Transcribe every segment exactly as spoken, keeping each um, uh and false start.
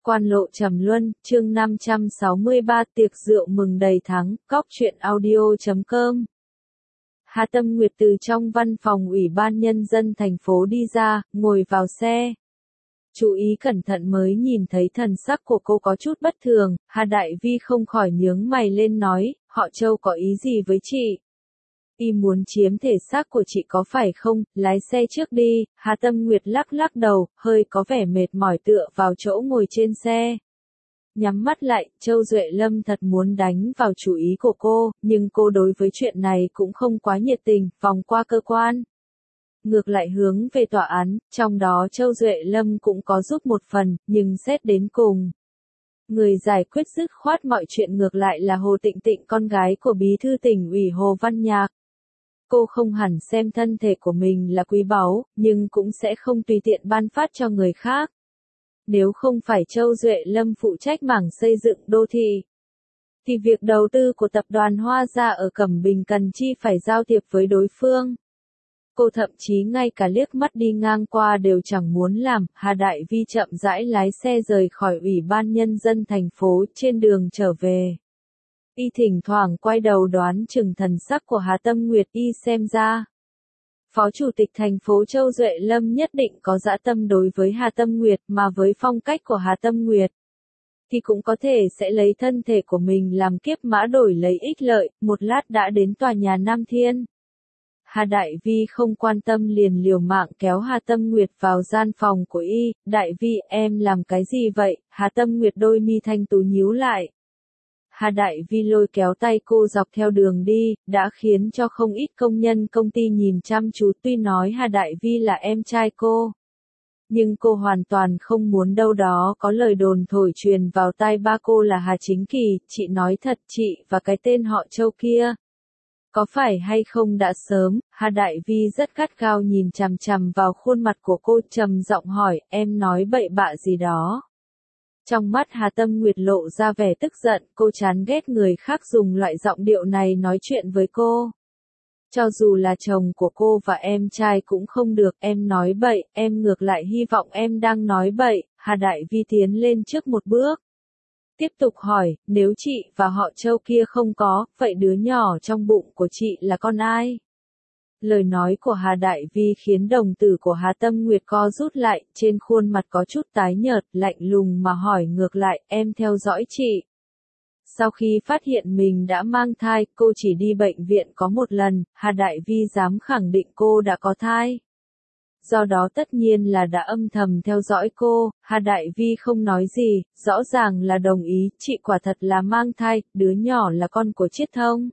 Quan lộ trầm luân, chương năm trăm sáu mươi ba tiệc rượu mừng đầy thắng, cóc truyện audio chấm com. Hà Tâm Nguyệt từ trong văn phòng Ủy ban Nhân dân thành phố đi ra, ngồi vào xe. Chú ý cẩn thận mới nhìn thấy thần sắc của cô có chút bất thường, Hà Đại Vi không khỏi nhướng mày lên nói, họ Châu có ý gì với chị? Y muốn chiếm thể xác của chị có phải không, lái xe trước đi. Hà Tâm Nguyệt lắc lắc đầu, hơi có vẻ mệt mỏi tựa vào chỗ ngồi trên xe. Nhắm mắt lại, Châu Duệ Lâm thật muốn đánh vào chủ ý của cô, nhưng cô đối với chuyện này cũng không quá nhiệt tình, vòng qua cơ quan. Ngược lại hướng về tòa án, trong đó Châu Duệ Lâm cũng có giúp một phần, nhưng xét đến cùng. Người giải quyết dứt khoát mọi chuyện ngược lại là Hồ Tịnh Tịnh, con gái của bí thư tỉnh ủy Hồ Văn Nhạc. Cô không hẳn xem thân thể của mình là quý báu, nhưng cũng sẽ không tùy tiện ban phát cho người khác. Nếu không phải Châu Duệ Lâm phụ trách mảng xây dựng đô thị, thì việc đầu tư của tập đoàn Hoa Gia ở Cẩm Bình cần chi phải giao thiệp với đối phương. Cô thậm chí ngay cả liếc mắt đi ngang qua đều chẳng muốn làm. Hà Đại Vi chậm rãi lái xe rời khỏi Ủy ban Nhân dân thành phố. Trên đường trở về, y thỉnh thoảng quay đầu đoán chừng thần sắc của Hà Tâm Nguyệt. Y xem ra, Phó Chủ tịch thành phố Châu Duệ Lâm nhất định có dã tâm đối với Hà Tâm Nguyệt, mà với phong cách của Hà Tâm Nguyệt, thì cũng có thể sẽ lấy thân thể của mình làm kiếp mã đổi lấy ích lợi. Một lát đã đến tòa nhà Nam Thiên. Hà Đại Vi không quan tâm liền liều mạng kéo Hà Tâm Nguyệt vào gian phòng của y. Đại Vi, em làm cái gì vậy? Hà Tâm Nguyệt đôi mi thanh tú nhíu lại. Hà Đại Vi lôi kéo tay cô dọc theo đường đi, đã khiến cho không ít công nhân công ty nhìn chăm chú. Tuy nói Hà Đại Vi là em trai cô, nhưng cô hoàn toàn không muốn đâu đó có lời đồn thổi truyền vào tai ba cô là Hà Chính Kỳ. Chị nói thật, chị và cái tên họ Châu kia, có phải hay không đã sớm? Hà Đại Vi rất gắt gao nhìn chằm chằm vào khuôn mặt của cô, trầm giọng hỏi, em nói bậy bạ gì đó? Trong mắt Hà Tâm Nguyệt lộ ra vẻ tức giận, cô chán ghét người khác dùng loại giọng điệu này nói chuyện với cô. Cho dù là chồng của cô và em trai cũng không được. Em nói bậy, em ngược lại hy vọng em đang nói bậy. Hà Đại Vi tiến lên trước một bước, tiếp tục hỏi, nếu chị và họ Châu kia không có, vậy đứa nhỏ trong bụng của chị là con ai? Lời nói của Hà Đại Vi khiến đồng tử của Hà Tâm Nguyệt co rút lại, trên khuôn mặt có chút tái nhợt, lạnh lùng mà hỏi ngược lại, em theo dõi chị. Sau khi phát hiện mình đã mang thai, cô chỉ đi bệnh viện có một lần. Hà Đại Vi dám khẳng định cô đã có thai. Do đó tất nhiên là đã âm thầm theo dõi cô. Hà Đại Vi không nói gì, rõ ràng là đồng ý, chị quả thật là mang thai, đứa nhỏ là con của Chiết Thông.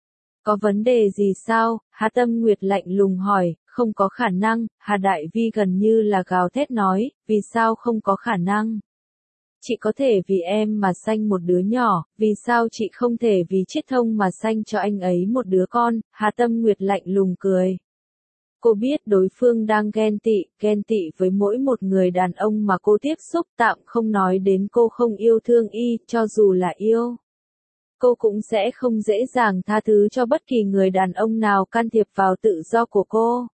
Có vấn đề gì sao? Hà Tâm Nguyệt lạnh lùng hỏi. Không có khả năng. Hà Đại Vi gần như là gào thét nói, vì sao không có khả năng? Chị có thể vì em mà sanh một đứa nhỏ, vì sao chị không thể vì Chiết Thông mà sanh cho anh ấy một đứa con? Hà Tâm Nguyệt lạnh lùng cười. Cô biết đối phương đang ghen tị, ghen tị với mỗi một người đàn ông mà cô tiếp xúc, tạm không nói đến cô không yêu thương y, cho dù là yêu, cô cũng sẽ không dễ dàng tha thứ cho bất kỳ người đàn ông nào can thiệp vào tự do của cô.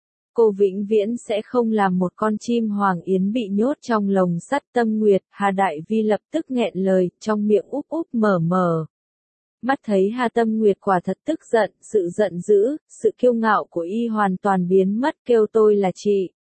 Cô vĩnh viễn sẽ không làm một con chim hoàng yến bị nhốt trong lồng sắt. Tâm Nguyệt, Hà Đại Vi lập tức nghẹn lời, trong miệng úp úp mở mở. Mắt thấy Hà Tâm Nguyệt quả thật tức giận, sự giận dữ, sự kiêu ngạo của y hoàn toàn biến mất, kêu tôi là chị.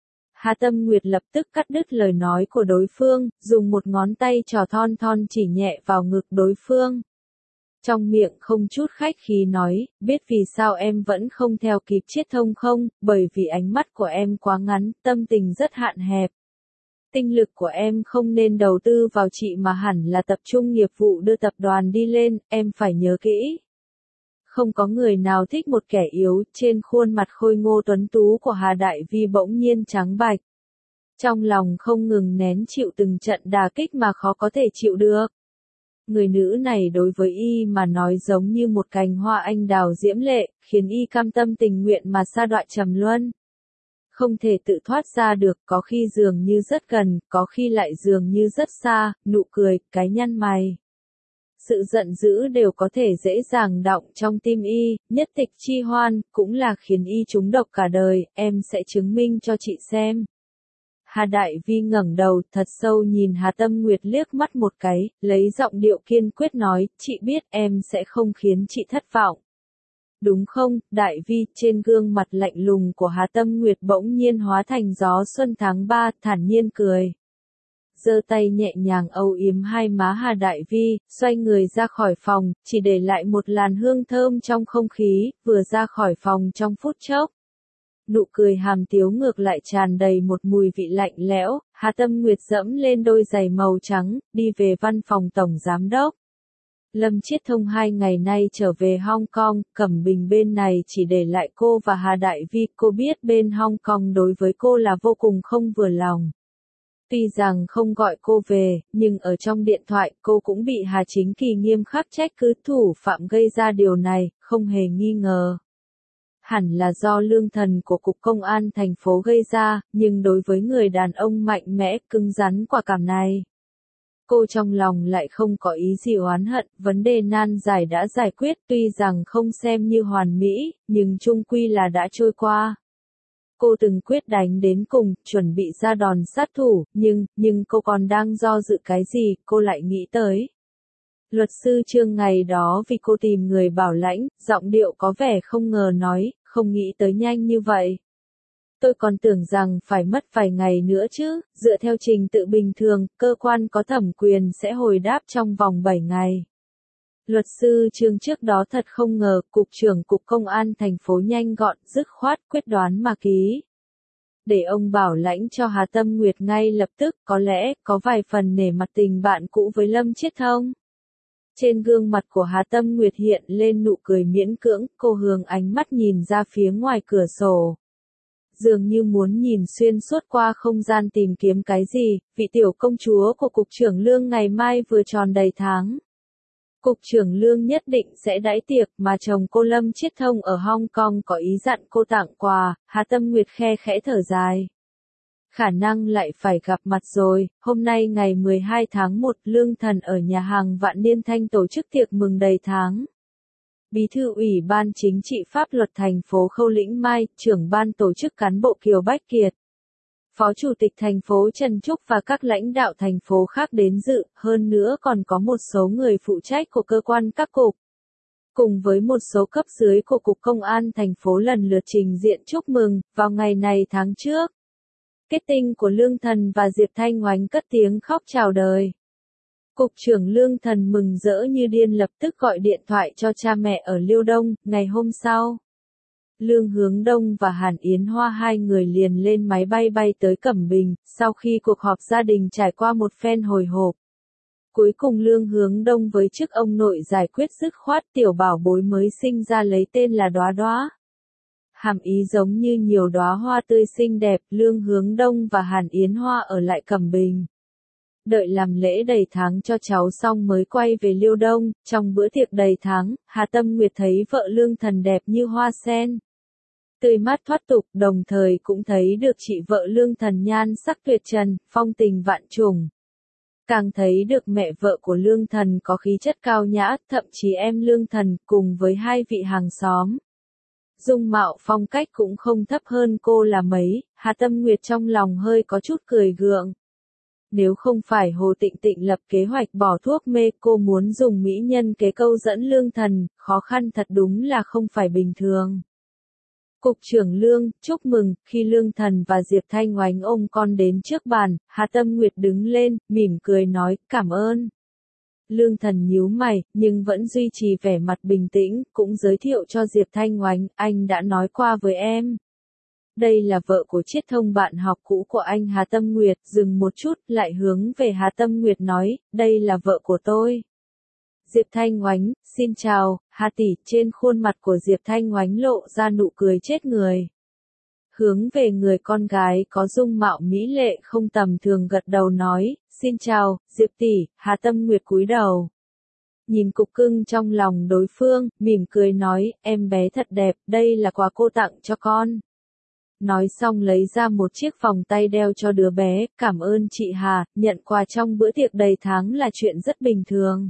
Hà Tâm Nguyệt lập tức cắt đứt lời nói của đối phương, dùng một ngón tay trò thon thon chỉ nhẹ vào ngực đối phương. Trong miệng không chút khách khí nói, biết vì sao em vẫn không theo kịp Chiết Thông không? Bởi vì ánh mắt của em quá ngắn, tâm tình rất hạn hẹp. Tinh lực của em không nên đầu tư vào chị mà hẳn là tập trung nghiệp vụ đưa tập đoàn đi lên, em phải nhớ kỹ. Không có người nào thích một kẻ yếu. Trên khuôn mặt khôi ngô tuấn tú của Hà Đại Vi bỗng nhiên trắng bạch. Trong lòng không ngừng nén chịu từng trận đả kích mà khó có thể chịu được. Người nữ này đối với y mà nói giống như một cành hoa anh đào diễm lệ, khiến y cam tâm tình nguyện mà sa đọa trầm luân. Không thể tự thoát ra được, có khi dường như rất gần, có khi lại dường như rất xa. Nụ cười, cái nhăn mày, sự giận dữ đều có thể dễ dàng đọng trong tim y. Nhất tịch chi hoan, cũng là khiến y trúng độc cả đời, em sẽ chứng minh cho chị xem. Hà Đại Vi ngẩng đầu thật sâu nhìn Hà Tâm Nguyệt liếc mắt một cái, lấy giọng điệu kiên quyết nói, chị biết em sẽ không khiến chị thất vọng. Đúng không, Đại Vi, trên gương mặt lạnh lùng của Hà Tâm Nguyệt bỗng nhiên hóa thành gió xuân tháng ba, thản nhiên cười. Giơ tay nhẹ nhàng âu yếm hai má Hà Đại Vi, xoay người ra khỏi phòng, chỉ để lại một làn hương thơm trong không khí, vừa ra khỏi phòng trong phút chốc. Nụ cười hàm tiếu ngược lại tràn đầy một mùi vị lạnh lẽo, Hà Tâm Nguyệt dẫm lên đôi giày màu trắng, đi về văn phòng tổng giám đốc. Lâm Chiết Thông hai ngày nay trở về Hong Kong, Cẩm Bình bên này chỉ để lại cô và Hà Đại Vi, cô biết bên Hong Kong đối với cô là vô cùng không vừa lòng. Tuy rằng không gọi cô về, nhưng ở trong điện thoại cô cũng bị Hà Chính Kỳ nghiêm khắc trách cứ thủ phạm gây ra điều này, không hề nghi ngờ. Hẳn là do lương thần của Cục Công an thành phố gây ra, nhưng đối với người đàn ông mạnh mẽ, cứng rắn quả cảm này, cô trong lòng lại không có ý gì oán hận, vấn đề nan giải đã giải quyết, tuy rằng không xem như hoàn mỹ, nhưng chung quy là đã trôi qua. Cô từng quyết đánh đến cùng, chuẩn bị ra đòn sát thủ, nhưng, nhưng cô còn đang do dự cái gì, cô lại nghĩ tới. Luật sư Trương ngày đó vì cô tìm người bảo lãnh, giọng điệu có vẻ không ngờ nói, không nghĩ tới nhanh như vậy. Tôi còn tưởng rằng phải mất vài ngày nữa chứ, dựa theo trình tự bình thường, cơ quan có thẩm quyền sẽ hồi đáp trong vòng bảy ngày. Luật sư Trương trước đó thật không ngờ, Cục trưởng Cục Công an thành phố nhanh gọn, dứt khoát, quyết đoán mà ký. Để ông bảo lãnh cho Hà Tâm Nguyệt ngay lập tức, có lẽ, có vài phần nể mặt tình bạn cũ với Lâm Chiết Thông. Trên gương mặt của Hà Tâm Nguyệt hiện lên nụ cười miễn cưỡng, cô hướng ánh mắt nhìn ra phía ngoài cửa sổ. Dường như muốn nhìn xuyên suốt qua không gian tìm kiếm cái gì, vị tiểu công chúa của Cục trưởng Lương ngày mai vừa tròn đầy tháng. Cục trưởng Lương nhất định sẽ đãi tiệc mà chồng cô Lâm Chiết Thông ở Hong Kong có ý dặn cô tặng quà, Hà Tâm Nguyệt khe khẽ thở dài. Khả năng lại phải gặp mặt rồi, hôm nay ngày mười hai tháng một, Lương Thần ở nhà hàng Vạn Niên Thanh tổ chức tiệc mừng đầy tháng. Bí thư Ủy ban Chính trị Pháp luật thành phố Khâu Lĩnh Mai, trưởng ban tổ chức cán bộ Kiều Bách Kiệt, Phó Chủ tịch thành phố Trần Trúc và các lãnh đạo thành phố khác đến dự, hơn nữa còn có một số người phụ trách của cơ quan các cục. Cùng với một số cấp dưới của Cục Công an thành phố lần lượt trình diện chúc mừng, vào ngày này tháng trước. Kết tinh của Lương Thần và Diệp Thanh Oánh cất tiếng khóc chào đời. Cục trưởng Lương Thần mừng rỡ như điên lập tức gọi điện thoại cho cha mẹ ở Liêu Đông, ngày hôm sau. Lương Hướng Đông và Hàn Yến Hoa hai người liền lên máy bay bay tới Cẩm Bình, sau khi cuộc họp gia đình trải qua một phen hồi hộp. Cuối cùng Lương Hướng Đông với chức ông nội giải quyết dứt khoát tiểu bảo bối mới sinh ra lấy tên là Đóa Đóa. Hàm ý giống như nhiều đóa hoa tươi xinh đẹp, Lương Hướng Đông và Hàn Yến Hoa ở lại Cẩm Bình. Đợi làm lễ đầy tháng cho cháu xong mới quay về Liêu Đông, trong bữa tiệc đầy tháng, Hà Tâm Nguyệt thấy vợ Lương Thần đẹp như hoa sen. Tươi mát thoát tục, đồng thời cũng thấy được chị vợ Lương Thần nhan sắc tuyệt trần, phong tình vạn trùng. Càng thấy được mẹ vợ của Lương Thần có khí chất cao nhã, thậm chí em Lương Thần cùng với hai vị hàng xóm. Dung mạo phong cách cũng không thấp hơn cô là mấy, Hà Tâm Nguyệt trong lòng hơi có chút cười gượng. Nếu không phải Hồ Tịnh Tịnh lập kế hoạch bỏ thuốc mê, cô muốn dùng mỹ nhân kế câu dẫn Lương Thần, khó khăn thật đúng là không phải bình thường. Cục trưởng Lương, chúc mừng, khi Lương Thần và Diệp Thanh Oánh ôm con đến trước bàn, Hà Tâm Nguyệt đứng lên, mỉm cười nói, cảm ơn. Lương Thần nhíu mày, nhưng vẫn duy trì vẻ mặt bình tĩnh, cũng giới thiệu cho Diệp Thanh Oánh, anh đã nói qua với em. Đây là vợ của Chiết Thông bạn học cũ của anh Hà Tâm Nguyệt, dừng một chút, lại hướng về Hà Tâm Nguyệt nói, đây là vợ của tôi. Diệp Thanh Oánh, xin chào, Hà tỷ, trên khuôn mặt của Diệp Thanh Oánh lộ ra nụ cười chết người. Hướng về người con gái có dung mạo mỹ lệ không tầm thường gật đầu nói, xin chào, Diệp tỷ, Hà Tâm Nguyệt cúi đầu. Nhìn cục cưng trong lòng đối phương, mỉm cười nói, em bé thật đẹp, đây là quà cô tặng cho con. Nói xong lấy ra một chiếc vòng tay đeo cho đứa bé, cảm ơn chị Hà, nhận quà trong bữa tiệc đầy tháng là chuyện rất bình thường.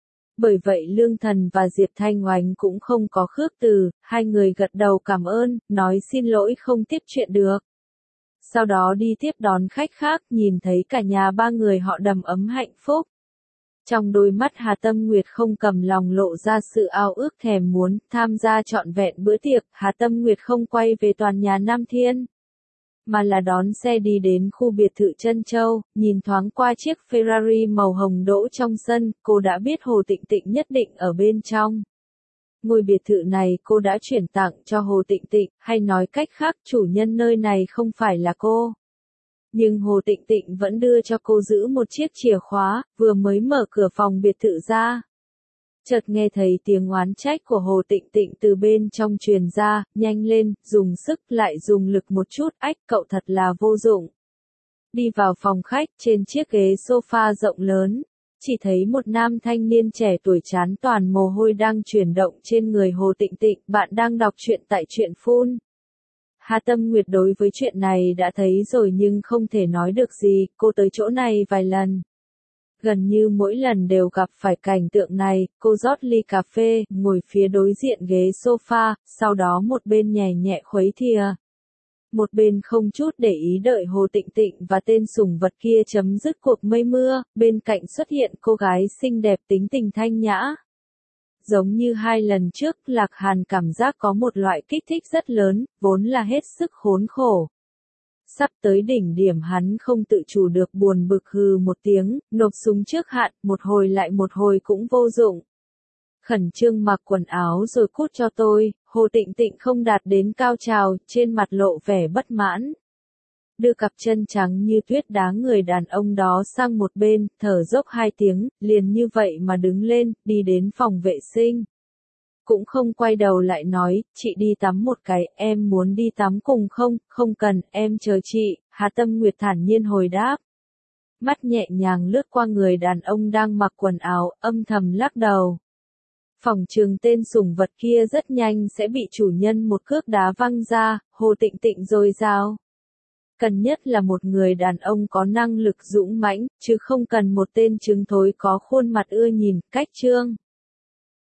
Bởi vậy Lương Thần và Diệp Thanh Oánh cũng không có khước từ, hai người gật đầu cảm ơn, nói xin lỗi không tiếp chuyện được. Sau đó đi tiếp đón khách khác, nhìn thấy cả nhà ba người họ đầm ấm hạnh phúc. Trong đôi mắt Hà Tâm Nguyệt không cầm lòng lộ ra sự ao ước thèm muốn tham gia trọn vẹn bữa tiệc. Hà Tâm Nguyệt không quay về toàn nhà Nam Thiên, mà là đón xe đi đến khu biệt thự Trân Châu, nhìn thoáng qua chiếc Ferrari màu hồng đỗ trong sân, cô đã biết Hồ Tịnh Tịnh nhất định ở bên trong. Ngôi biệt thự này cô đã chuyển tặng cho Hồ Tịnh Tịnh, hay nói cách khác chủ nhân nơi này không phải là cô. Nhưng Hồ Tịnh Tịnh vẫn đưa cho cô giữ một chiếc chìa khóa, vừa mới mở cửa phòng biệt thự ra. Chợt nghe thấy tiếng oán trách của Hồ Tịnh Tịnh từ bên trong truyền ra, nhanh lên, dùng sức lại dùng lực một chút, ách cậu thật là vô dụng. Đi vào phòng khách, trên chiếc ghế sofa rộng lớn, chỉ thấy một nam thanh niên trẻ tuổi trán toàn mồ hôi đang chuyển động trên người Hồ Tịnh Tịnh. Bạn đang đọc truyện tại truyện phun. Hà Tâm Nguyệt đối với chuyện này đã thấy rồi nhưng không thể nói được gì, cô tới chỗ này vài lần. Gần như mỗi lần đều gặp phải cảnh tượng này, cô rót ly cà phê, ngồi phía đối diện ghế sofa, sau đó một bên nhẹ nhẹ khuấy thìa. Một bên không chút để ý đợi Hồ Tịnh Tịnh và tên sủng vật kia chấm dứt cuộc mây mưa, bên cạnh xuất hiện cô gái xinh đẹp tính tình thanh nhã. Giống như hai lần trước, Lạc Hàn cảm giác có một loại kích thích rất lớn, vốn là hết sức khốn khổ. Sắp tới đỉnh điểm hắn không tự chủ được buồn bực hừ một tiếng, nộp súng trước hạn, một hồi lại một hồi cũng vô dụng. Khẩn trương mặc quần áo rồi cút cho tôi. Hồ Tịnh Tịnh không đạt đến cao trào, trên mặt lộ vẻ bất mãn. Đưa cặp chân trắng như tuyết đá người đàn ông đó sang một bên, thở dốc hai tiếng, liền như vậy mà đứng lên, đi đến phòng vệ sinh. Cũng không quay đầu lại nói, chị đi tắm một cái, em muốn đi tắm cùng không? Không cần, em chờ chị. Hà Tâm Nguyệt thản nhiên hồi đáp. Mắt nhẹ nhàng lướt qua người đàn ông đang mặc quần áo, âm thầm lắc đầu. Phòng trường tên sủng vật kia rất nhanh sẽ bị chủ nhân một cước đá văng ra. Hồ Tịnh Tịnh dồi dào. Cần nhất là một người đàn ông có năng lực dũng mãnh, chứ không cần một tên trứng thối có khuôn mặt ưa nhìn, cách trương.